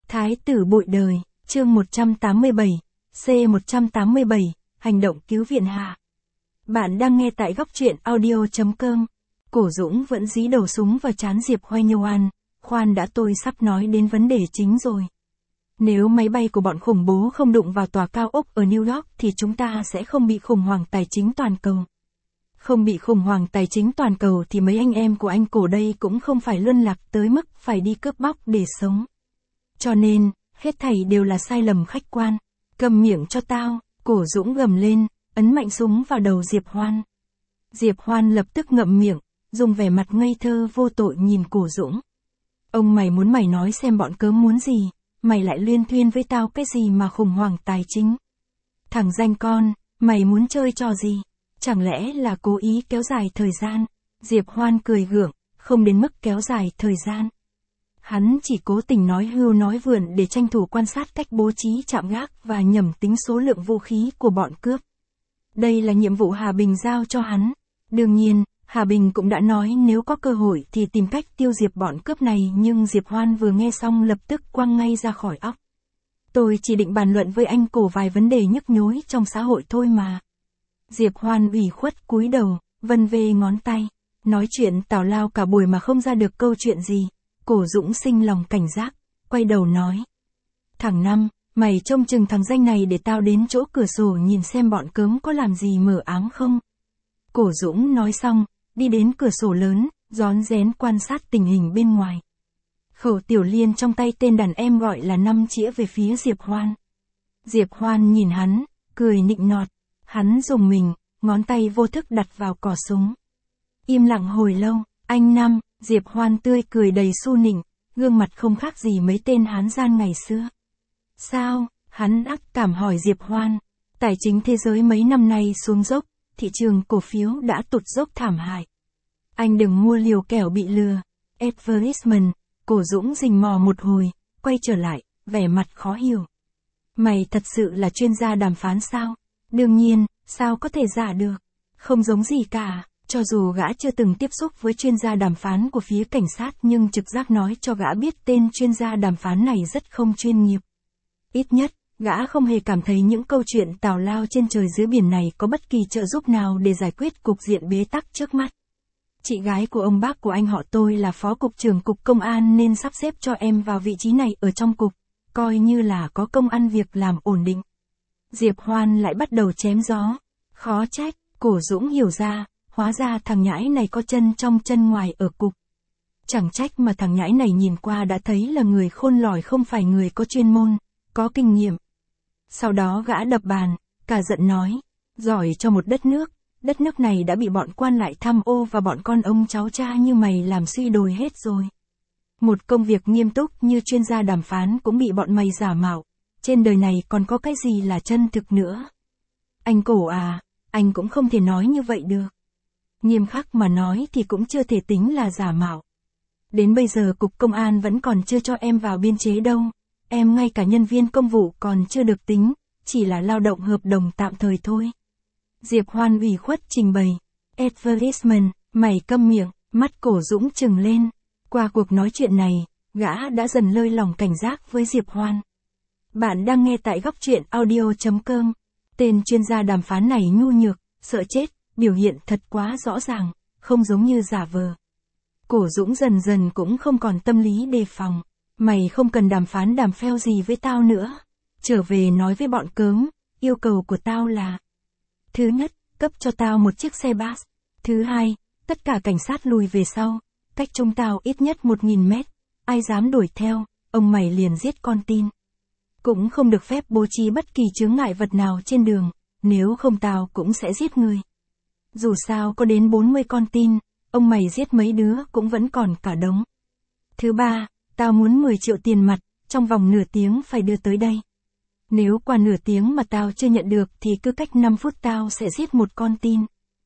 Thái tử bội đời, chương 187, C187, hành động cứu viện hạ. Bạn đang nghe tại góc truyện audio.com. Cổ Dũng vẫn dí đầu súng vào trán Diệp Hoài. Khoan đã, tôi sắp nói đến vấn đề chính rồi. Nếu máy bay của bọn khủng bố không đụng vào tòa cao ốc ở New York thì chúng ta sẽ không bị khủng hoảng tài chính toàn cầu. Không bị khủng hoảng tài chính toàn cầu thì mấy anh em của anh Cổ đây cũng không phải luân lạc tới mức phải đi cướp bóc để sống. Cho nên, hết thảy đều là sai lầm khách quan. Cầm miệng cho tao, Cổ Dũng gầm lên, ấn mạnh súng vào đầu Diệp Hoan. Diệp Hoan lập tức ngậm miệng, dùng vẻ mặt ngây thơ vô tội nhìn Cổ Dũng. Ông mày muốn mày nói xem bọn cớm muốn gì, mày lại luyên thuyên với tao cái gì mà khủng hoảng tài chính. Thằng danh con, mày muốn chơi trò gì? Chẳng lẽ là cố ý kéo dài thời gian? Diệp Hoan cười gượng, không đến mức kéo dài thời gian. Hắn chỉ cố tình nói hưu nói vượn để tranh thủ quan sát cách bố trí trạm gác và nhẩm tính số lượng vũ khí của bọn cướp. Đây là nhiệm vụ Hà Bình giao cho hắn. Đương nhiên, Hà Bình cũng đã nói nếu có cơ hội thì tìm cách tiêu diệt bọn cướp này, nhưng Diệp Hoan vừa nghe xong lập tức quăng ngay ra khỏi óc. Tôi chỉ định bàn luận với anh Cổ vài vấn đề nhức nhối trong xã hội thôi mà. Diệp Hoan ủy khuất cúi đầu, vân vê ngón tay. Nói chuyện tào lao cả buổi mà không ra được câu chuyện gì. Cổ Dũng sinh lòng cảnh giác, quay đầu nói. Thằng Năm, mày trông chừng thằng danh này để tao đến chỗ cửa sổ nhìn xem bọn cớm có làm gì mở áng không. Cổ Dũng nói xong, đi đến cửa sổ lớn, rón rén quan sát tình hình bên ngoài. Khẩu tiểu liên trong tay tên đàn em gọi là Năm chĩa về phía Diệp Hoan. Diệp Hoan nhìn hắn, cười nịnh nọt. Hắn dùng mình, ngón tay vô thức đặt vào cò súng. Im lặng hồi lâu, anh Năm, Diệp Hoan tươi cười đầy su nịnh, gương mặt không khác gì mấy tên hán gian ngày xưa. Sao? Hắn ác cảm hỏi Diệp Hoan. Tài chính thế giới mấy năm nay xuống dốc, thị trường cổ phiếu đã tụt dốc thảm hại. Anh đừng mua liều kẻo bị lừa. Advertisement. Cổ Dũng rình mò một hồi, quay trở lại, vẻ mặt khó hiểu. Mày thật sự là chuyên gia đàm phán sao? Đương nhiên, sao có thể giả được? Không giống gì cả. Cho dù gã chưa từng tiếp xúc với chuyên gia đàm phán của phía cảnh sát, nhưng trực giác nói cho gã biết tên chuyên gia đàm phán này rất không chuyên nghiệp. Ít nhất, gã không hề cảm thấy những câu chuyện tào lao trên trời dưới biển này có bất kỳ trợ giúp nào để giải quyết cục diện bế tắc trước mắt. Chị gái của ông bác của anh họ tôi là phó cục trưởng cục công an nên sắp xếp cho em vào vị trí này ở trong cục, coi như là có công ăn việc làm ổn định. Diệp Hoan lại bắt đầu chém gió. Khó trách, Cổ Dũng hiểu ra. Hóa ra thằng nhãi này có chân trong chân ngoài ở cục. Chẳng trách mà thằng nhãi này nhìn qua đã thấy là người khôn lỏi không phải người có chuyên môn, có kinh nghiệm. Sau đó gã đập bàn, cả giận nói, giỏi cho một đất nước này đã bị bọn quan lại tham ô và bọn con ông cháu cha như mày làm suy đồi hết rồi. Một công việc nghiêm túc như chuyên gia đàm phán cũng bị bọn mày giả mạo, trên đời này còn có cái gì là chân thực nữa. Anh Cổ à, anh cũng không thể nói như vậy được. Nghiêm khắc mà nói thì cũng chưa thể tính là giả mạo. Đến bây giờ cục công an vẫn còn chưa cho em vào biên chế đâu, em ngay cả nhân viên công vụ còn chưa được tính, chỉ là lao động hợp đồng tạm thời thôi. Diệp Hoan ủy khuất trình bày. Advertisement, mày câm miệng, mắt Cổ Dũng trừng lên. Qua cuộc nói chuyện này, gã đã dần lơi lòng cảnh giác với Diệp Hoan. Bạn đang nghe tại góc truyện audio.com. Tên chuyên gia đàm phán này nhu nhược, sợ chết. Biểu hiện thật quá rõ ràng, không giống như giả vờ. Cổ Dũng dần dần cũng không còn tâm lý đề phòng. Mày không cần đàm phán đàm pheo gì với tao nữa. Trở về nói với bọn cớm, yêu cầu của tao là: thứ nhất, cấp cho tao một chiếc xe bus. Thứ hai, tất cả cảnh sát lùi về sau, cách chúng tao ít nhất 1000 mét. Ai dám đuổi theo, ông mày liền giết con tin. Cũng không được phép bố trí bất kỳ chướng ngại vật nào trên đường, nếu không tao cũng sẽ giết người. Dù sao có đến 40 con tin, ông mày giết mấy đứa cũng vẫn còn cả đống. Thứ ba, tao muốn 10 triệu tiền mặt, trong vòng nửa tiếng phải đưa tới đây. Nếu qua nửa tiếng mà tao chưa nhận được thì cứ cách 5 phút tao sẽ giết một con tin.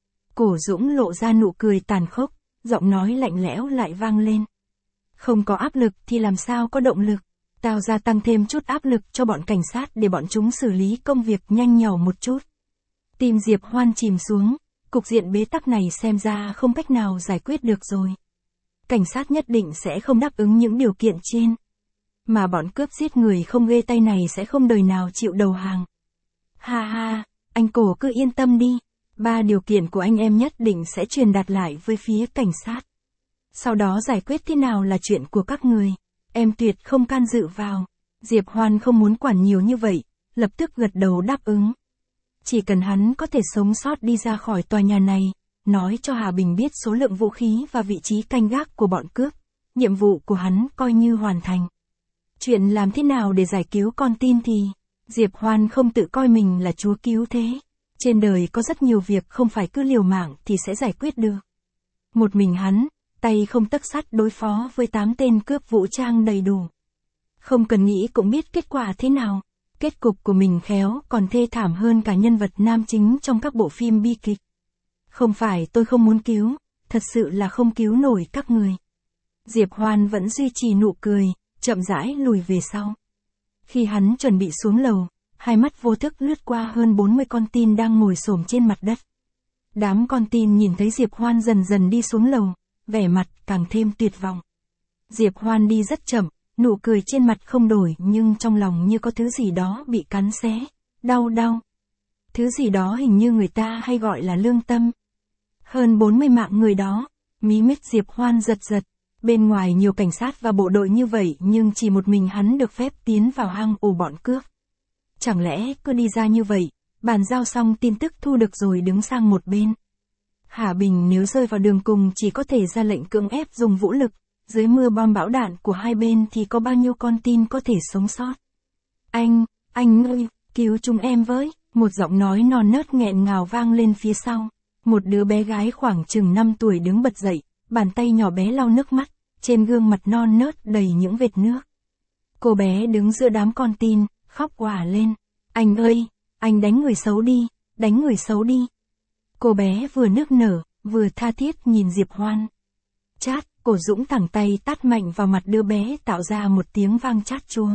Cổ Dũng lộ ra nụ cười tàn khốc, giọng nói lạnh lẽo lại vang lên. Không có áp lực thì làm sao có động lực, tao gia tăng thêm chút áp lực cho bọn cảnh sát để bọn chúng xử lý công việc nhanh nhảu một chút. Tim Diệp Hoan chìm xuống. Cục diện bế tắc này xem ra không cách nào giải quyết được rồi. Cảnh sát nhất định sẽ không đáp ứng những điều kiện trên. Mà bọn cướp giết người không ghê tay này sẽ không đời nào chịu đầu hàng. Ha ha, anh Cổ cứ yên tâm đi. 3 điều kiện của anh em nhất định sẽ truyền đạt lại với phía cảnh sát. Sau đó giải quyết thế nào là chuyện của các người. Em tuyệt không can dự vào. Diệp Hoan không muốn quản nhiều như vậy, lập tức gật đầu đáp ứng. Chỉ cần hắn có thể sống sót đi ra khỏi tòa nhà này, nói cho Hà Bình biết số lượng vũ khí và vị trí canh gác của bọn cướp, nhiệm vụ của hắn coi như hoàn thành. Chuyện làm thế nào để giải cứu con tin thì, Diệp Hoan không tự coi mình là chúa cứu thế. Trên đời có rất nhiều việc không phải cứ liều mạng thì sẽ giải quyết được. Một mình hắn, tay không tấc sắt đối phó với 8 tên cướp vũ trang đầy đủ. Không cần nghĩ cũng biết kết quả thế nào. Kết cục của mình khéo còn thê thảm hơn cả nhân vật nam chính trong các bộ phim bi kịch. Không phải tôi không muốn cứu, thật sự là không cứu nổi các người. Diệp Hoan vẫn duy trì nụ cười, chậm rãi lùi về sau. Khi hắn chuẩn bị xuống lầu, hai mắt vô thức lướt qua hơn 40 con tin đang ngồi xổm trên mặt đất. Đám con tin nhìn thấy Diệp Hoan dần dần đi xuống lầu, vẻ mặt càng thêm tuyệt vọng. Diệp Hoan đi rất chậm, nụ cười trên mặt không đổi nhưng trong lòng như có thứ gì đó bị cắn xé, đau. Thứ gì đó hình như người ta hay gọi là lương tâm. Hơn 40 mạng người đó, mí mắt Diệp Hoan giật. Bên ngoài nhiều cảnh sát và bộ đội như vậy nhưng chỉ một mình hắn được phép tiến vào hang ổ bọn cướp. Chẳng lẽ cứ đi ra như vậy, bàn giao xong tin tức thu được rồi đứng sang một bên. Hà Bình nếu rơi vào đường cùng chỉ có thể ra lệnh cưỡng ép dùng vũ lực, dưới mưa bom bão đạn của hai bên thì có bao nhiêu con tin có thể sống sót. Anh ơi, cứu chúng em với, một giọng nói non nớt nghẹn ngào vang lên phía sau. Một đứa bé gái khoảng chừng 5 tuổi đứng bật dậy, bàn tay nhỏ bé lau nước mắt, trên gương mặt non nớt đầy những vệt nước. Cô bé đứng giữa đám con tin, khóc òa lên. Anh ơi, anh đánh người xấu đi, đánh người xấu đi. Cô bé vừa nức nở, vừa tha thiết nhìn Diệp Hoan. Chát, Cổ Dũng thẳng tay tát mạnh vào mặt đứa bé tạo ra một tiếng vang chát chúa.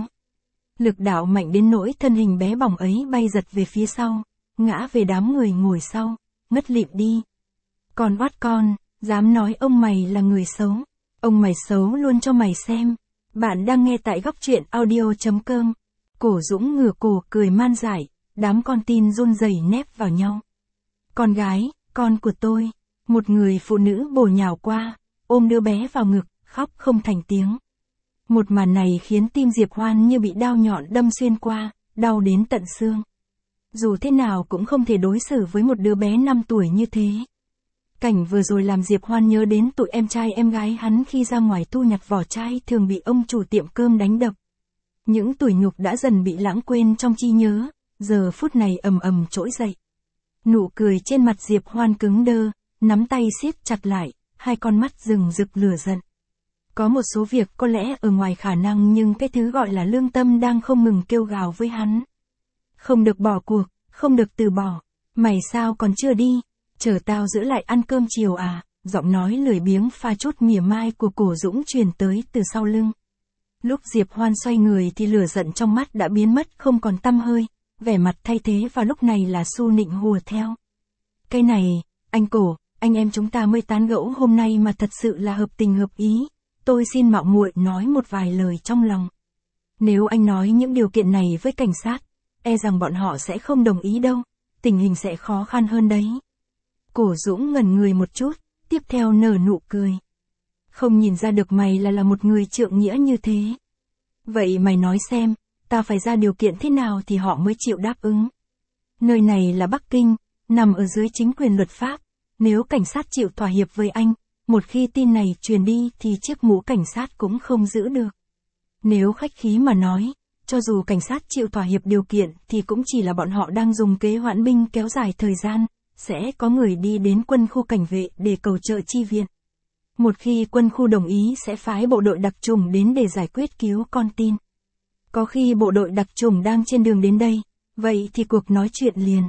Lực đạo mạnh đến nỗi thân hình bé bỏng ấy bay giật về phía sau, ngã về đám người ngồi sau, ngất lịm đi. Con oát con, dám nói ông mày là người xấu. Ông mày xấu luôn cho mày xem. Bạn đang nghe tại góc truyện audio.com. Cổ Dũng ngửa cổ cười man dại, đám con tin run rẩy nép vào nhau. Con gái, con của tôi. Một người phụ nữ bổ nhào qua, ôm đứa bé vào ngực, khóc không thành tiếng. Một màn này khiến tim Diệp Hoan như bị đao nhọn đâm xuyên qua, đau đến tận xương. Dù thế nào cũng không thể đối xử với một đứa bé 5 tuổi như thế. Cảnh vừa rồi làm Diệp Hoan nhớ đến tụi em trai em gái hắn khi ra ngoài thu nhặt vỏ chai thường bị ông chủ tiệm cơm đánh đập. Những tủi nhục đã dần bị lãng quên trong trí nhớ, giờ phút này ầm trỗi dậy. Nụ cười trên mặt Diệp Hoan cứng đơ, nắm tay siết chặt lại, hai con mắt rừng rực lửa giận. Có một số việc có lẽ ở ngoài khả năng nhưng cái thứ gọi là lương tâm đang không ngừng kêu gào với hắn. Không được bỏ cuộc, không được từ bỏ. Mày sao còn chưa đi? Chờ tao giữ lại ăn cơm chiều à? Giọng nói lười biếng pha chút mỉa mai của Cổ Dũng truyền tới từ sau lưng. Lúc Diệp Hoan xoay người thì lửa giận trong mắt đã biến mất không còn tăm hơi, vẻ mặt thay thế vào lúc này là Su Nịnh hùa theo. Cái này, anh Cổ, anh em chúng ta mới tán gẫu hôm nay mà thật sự là hợp tình hợp ý, tôi xin mạo muội nói một vài lời trong lòng. Nếu anh nói những điều kiện này với cảnh sát, e rằng bọn họ sẽ không đồng ý đâu, tình hình sẽ khó khăn hơn đấy. Cổ Dũng ngẩn người một chút, tiếp theo nở nụ cười. Không nhìn ra được mày là một người trượng nghĩa như thế. Vậy mày nói xem, tao phải ra điều kiện thế nào thì họ mới chịu đáp ứng. Nơi này là Bắc Kinh, nằm ở dưới chính quyền luật pháp. Nếu cảnh sát chịu thỏa hiệp với anh, một khi tin này truyền đi thì chiếc mũ cảnh sát cũng không giữ được. Nếu khách khí mà nói, cho dù cảnh sát chịu thỏa hiệp điều kiện thì cũng chỉ là bọn họ đang dùng kế hoãn binh kéo dài thời gian, sẽ có người đi đến quân khu cảnh vệ để cầu trợ chi viện. Một khi quân khu đồng ý sẽ phái bộ đội đặc chủng đến để giải quyết cứu con tin. Có khi bộ đội đặc chủng đang trên đường đến đây, vậy thì cuộc nói chuyện liền.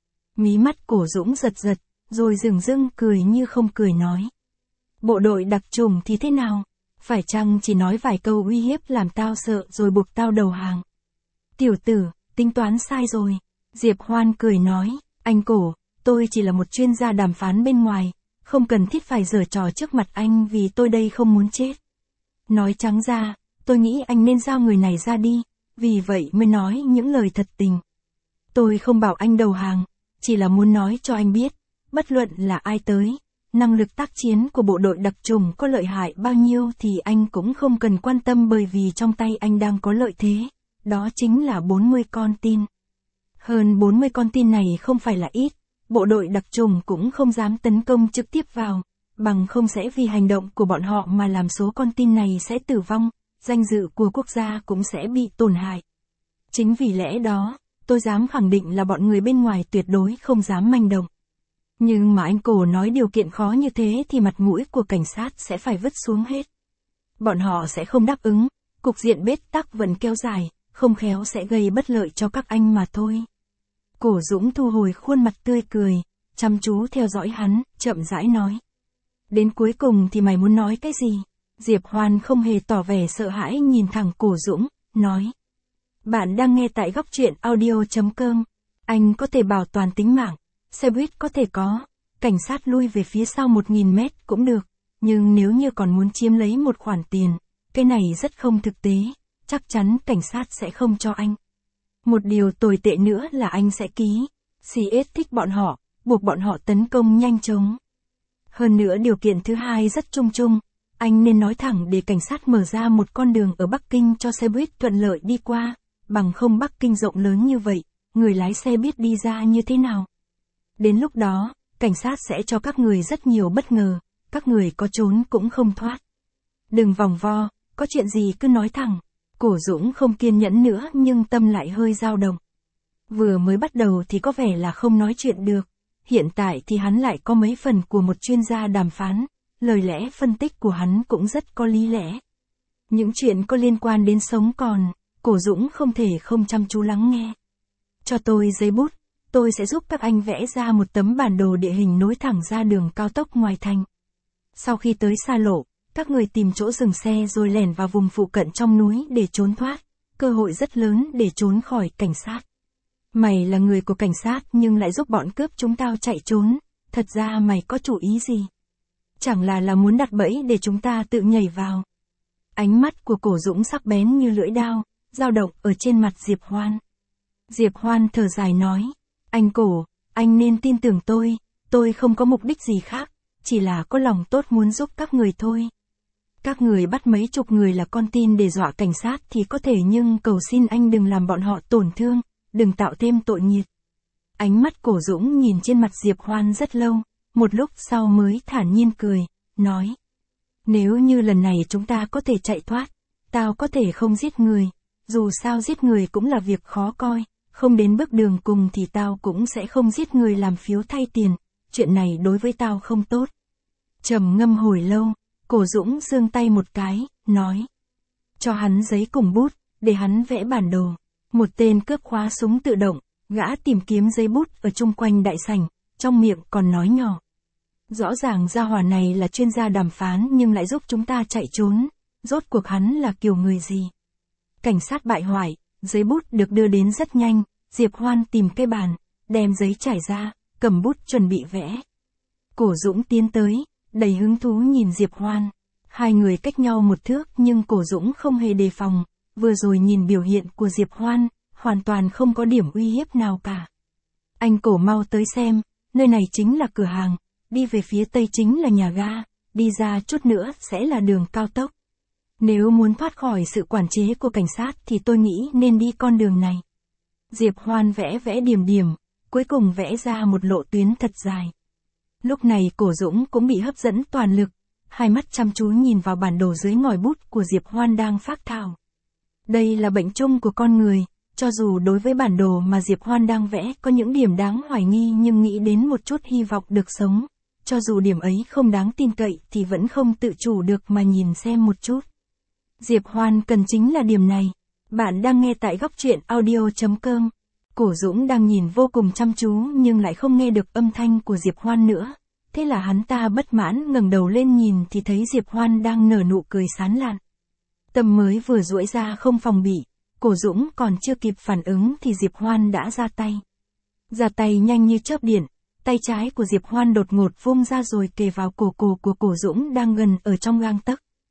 Mí mắt Cổ Dũng giật, rồi dửng dưng cười như không cười nói. Bộ đội đặc chủng thì thế nào? Phải chăng chỉ nói vài câu uy hiếp làm tao sợ rồi buộc tao đầu hàng? Tiểu tử, tính toán sai rồi. Diệp Hoan cười nói, anh Cổ, tôi chỉ là một chuyên gia đàm phán bên ngoài, không cần thiết phải giở trò trước mặt anh vì tôi đây không muốn chết. Nói trắng ra, tôi nghĩ anh nên giao người này ra đi, vì vậy mới nói những lời thật tình. Tôi không bảo anh đầu hàng, chỉ là muốn nói cho anh biết, bất luận là ai tới, năng lực tác chiến của bộ đội đặc chủng có lợi hại bao nhiêu thì anh cũng không cần quan tâm, bởi vì trong tay anh đang có lợi thế, đó chính là 40 con tin. Hơn 40 con tin này không phải là ít, bộ đội đặc chủng cũng không dám tấn công trực tiếp vào, bằng không sẽ vì hành động của bọn họ mà làm số con tin này sẽ tử vong, danh dự của quốc gia cũng sẽ bị tổn hại. Chính vì lẽ đó, tôi dám khẳng định là bọn người bên ngoài tuyệt đối không dám manh động. Nhưng mà anh Cổ nói điều kiện khó như thế thì mặt mũi của cảnh sát sẽ phải vứt xuống hết. Bọn họ sẽ không đáp ứng, cục diện bết tắc vẫn kéo dài, không khéo sẽ gây bất lợi cho các anh mà thôi. Cổ Dũng thu hồi khuôn mặt tươi cười, chăm chú theo dõi hắn, chậm rãi nói. Đến cuối cùng thì mày muốn nói cái gì? Diệp Hoan không hề tỏ vẻ sợ hãi, nhìn thẳng Cổ Dũng, nói. Bạn đang nghe tại góc truyện audio.com. Anh có thể bảo toàn tính mạng, xe buýt có thể có, cảnh sát lui về phía sau 1000 mét cũng được, nhưng nếu như còn muốn chiếm lấy một khoản tiền, cái này rất không thực tế, chắc chắn cảnh sát sẽ không cho anh. Một điều tồi tệ nữa là anh sẽ ký, CS thích bọn họ, buộc bọn họ tấn công nhanh chóng. Hơn nữa điều kiện thứ hai rất chung chung, anh nên nói thẳng để cảnh sát mở ra một con đường ở Bắc Kinh cho xe buýt thuận lợi đi qua, bằng không Bắc Kinh rộng lớn như vậy, người lái xe biết đi ra như thế nào. Đến lúc đó, cảnh sát sẽ cho các người rất nhiều bất ngờ, các người có trốn cũng không thoát. Đừng vòng vo, có chuyện gì cứ nói thẳng. Cổ Dũng không kiên nhẫn nữa nhưng tâm lại hơi dao động. Vừa mới bắt đầu thì có vẻ là không nói chuyện được, hiện tại thì hắn lại có mấy phần của một chuyên gia đàm phán, lời lẽ phân tích của hắn cũng rất có lý lẽ. Những chuyện có liên quan đến sống còn, Cổ Dũng không thể không chăm chú lắng nghe. Cho tôi giấy bút, tôi sẽ giúp các anh vẽ ra một tấm bản đồ địa hình nối thẳng ra đường cao tốc ngoài thành. Sau khi tới xa lộ, các người tìm chỗ dừng xe rồi lẻn vào vùng phụ cận trong núi để trốn thoát, cơ hội rất lớn để trốn khỏi cảnh sát. Mày là người của cảnh sát nhưng lại giúp bọn cướp chúng tao chạy trốn, thật ra mày có chủ ý gì? Chẳng là muốn đặt bẫy để chúng ta tự nhảy vào. Ánh mắt của Cổ Dũng sắc bén như lưỡi dao, dao động ở trên mặt Diệp Hoan. Diệp Hoan thở dài nói, anh Cổ, anh nên tin tưởng tôi không có mục đích gì khác, chỉ là có lòng tốt muốn giúp các người thôi. Các người bắt mấy chục người là con tin để dọa cảnh sát thì có thể, nhưng cầu xin anh đừng làm bọn họ tổn thương, đừng tạo thêm tội nghiệt. Ánh mắt Cổ Dũng nhìn trên mặt Diệp Hoan rất lâu, một lúc sau mới thản nhiên cười, nói. Nếu như lần này chúng ta có thể chạy thoát, tao có thể không giết người, dù sao giết người cũng là việc khó coi, không đến bước đường cùng thì tao cũng sẽ không giết người làm phiếu thay tiền, chuyện này đối với tao không tốt. Trầm ngâm hồi lâu, Cổ Dũng giương tay một cái, nói. Cho hắn giấy cùng bút, để hắn vẽ bản đồ. Một tên cướp khóa súng tự động, gã tìm kiếm giấy bút ở chung quanh đại sảnh, trong miệng còn nói nhỏ. Rõ ràng gia hỏa này là chuyên gia đàm phán nhưng lại giúp chúng ta chạy trốn, rốt cuộc hắn là kiểu người gì? Cảnh sát bại hoại, giấy bút được đưa đến rất nhanh, Diệp Hoan tìm cái bàn, đem giấy trải ra, cầm bút chuẩn bị vẽ. Cổ Dũng tiến tới, đầy hứng thú nhìn Diệp Hoan. Hai người cách nhau một thước nhưng Cổ Dũng không hề đề phòng, vừa rồi nhìn biểu hiện của Diệp Hoan, hoàn toàn không có điểm uy hiếp nào cả. Anh Cổ mau tới xem, nơi này chính là cửa hàng, đi về phía tây chính là nhà ga, đi ra chút nữa sẽ là đường cao tốc. Nếu muốn thoát khỏi sự quản chế của cảnh sát thì tôi nghĩ nên đi con đường này. Diệp Hoan vẽ điểm điểm, cuối cùng vẽ ra một lộ tuyến thật dài. Lúc này Cổ Dũng cũng bị hấp dẫn toàn lực, hai mắt chăm chú nhìn vào bản đồ dưới ngòi bút của Diệp Hoan đang phác thảo. Đây là bệnh chung của con người, cho dù đối với bản đồ mà Diệp Hoan đang vẽ có những điểm đáng hoài nghi nhưng nghĩ đến một chút hy vọng được sống, cho dù điểm ấy không đáng tin cậy thì vẫn không tự chủ được mà nhìn xem một chút. Diệp Hoan cần chính là điểm này. Bạn đang nghe tại góc truyện audio.com. Cổ Dũng đang nhìn vô cùng chăm chú nhưng lại không nghe được âm thanh của Diệp Hoan nữa. Thế là hắn ta bất mãn ngẩng đầu lên nhìn thì thấy Diệp Hoan đang nở nụ cười sán lạn. Tâm mới vừa duỗi ra không phòng bị, Cổ Dũng còn chưa kịp phản ứng thì Diệp Hoan đã ra tay. Ra tay nhanh như chớp điện, tay trái của Diệp Hoan đột ngột vung ra rồi kề vào cổ của Cổ Dũng đang gần ở trong gang tấc.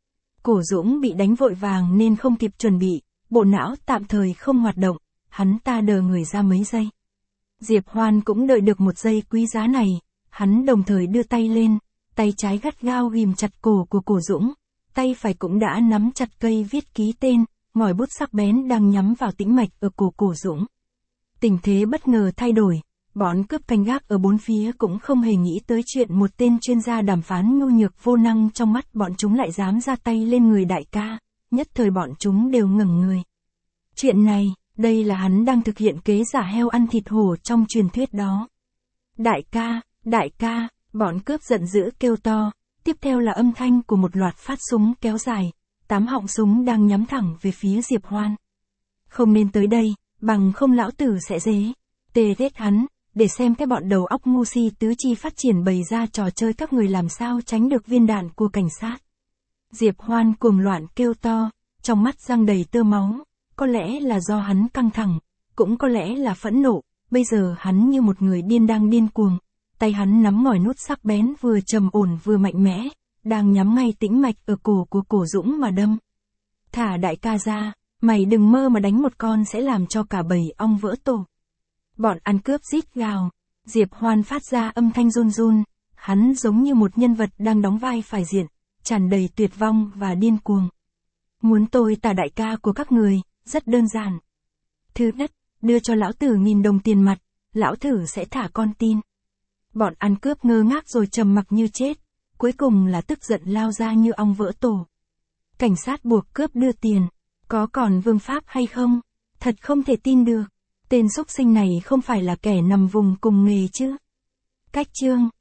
Cổ Dũng bị đánh vội vàng nên không kịp chuẩn bị, bộ não tạm thời không hoạt động, hắn ta đờ người ra mấy giây. Diệp Hoan cũng đợi được một giây quý giá này, hắn đồng thời đưa tay lên, tay trái gắt gao ghim chặt cổ của Cổ Dũng, tay phải cũng đã nắm chặt cây viết ký tên, ngòi bút sắc bén đang nhắm vào tĩnh mạch ở cổ Cổ Dũng. Tình thế bất ngờ thay đổi, bọn cướp canh gác ở bốn phía cũng không hề nghĩ tới chuyện một tên chuyên gia đàm phán nhu nhược vô năng trong mắt bọn chúng lại dám ra tay lên người đại ca, nhất thời bọn chúng đều ngẩng người. Chuyện này, đây là hắn đang thực hiện kế giả heo ăn thịt hổ trong truyền thuyết đó. Đại ca, bọn cướp giận dữ kêu to, tiếp theo là âm thanh của một loạt phát súng kéo dài, 8 họng súng đang nhắm thẳng về phía Diệp Hoan. Không nên tới đây, bằng không lão tử sẽ tê ghét hắn, để xem cái bọn đầu óc ngu si tứ chi phát triển bày ra trò chơi các người làm sao tránh được viên đạn của cảnh sát. Diệp Hoan cuồng loạn kêu to, trong mắt răng đầy tơ máu, có lẽ là do hắn căng thẳng, cũng có lẽ là phẫn nộ, bây giờ hắn như một người điên đang điên cuồng, tay hắn nắm ngòi nút sắc bén vừa trầm ổn vừa mạnh mẽ, đang nhắm ngay tĩnh mạch ở cổ của Cổ Dũng mà đâm. Thả đại ca ra, mày đừng mơ mà đánh một con sẽ làm cho cả bầy ong vỡ tổ. Bọn ăn cướp rít gào, Diệp Hoan phát ra âm thanh run run, hắn giống như một nhân vật đang đóng vai phải diện, tràn đầy tuyệt vong và điên cuồng. Muốn tôi tả đại ca của các người, rất đơn giản. Thứ nhất, đưa cho lão tử 1000 đồng tiền mặt, lão tử sẽ thả con tin. Bọn ăn cướp ngơ ngác rồi trầm mặc như chết, cuối cùng là tức giận lao ra như ong vỡ tổ. Cảnh sát buộc cướp đưa tiền, có còn vương pháp hay không? Thật không thể tin được. Tên xúc sinh này không phải là kẻ nằm vùng cùng nghề chứ. Cách chương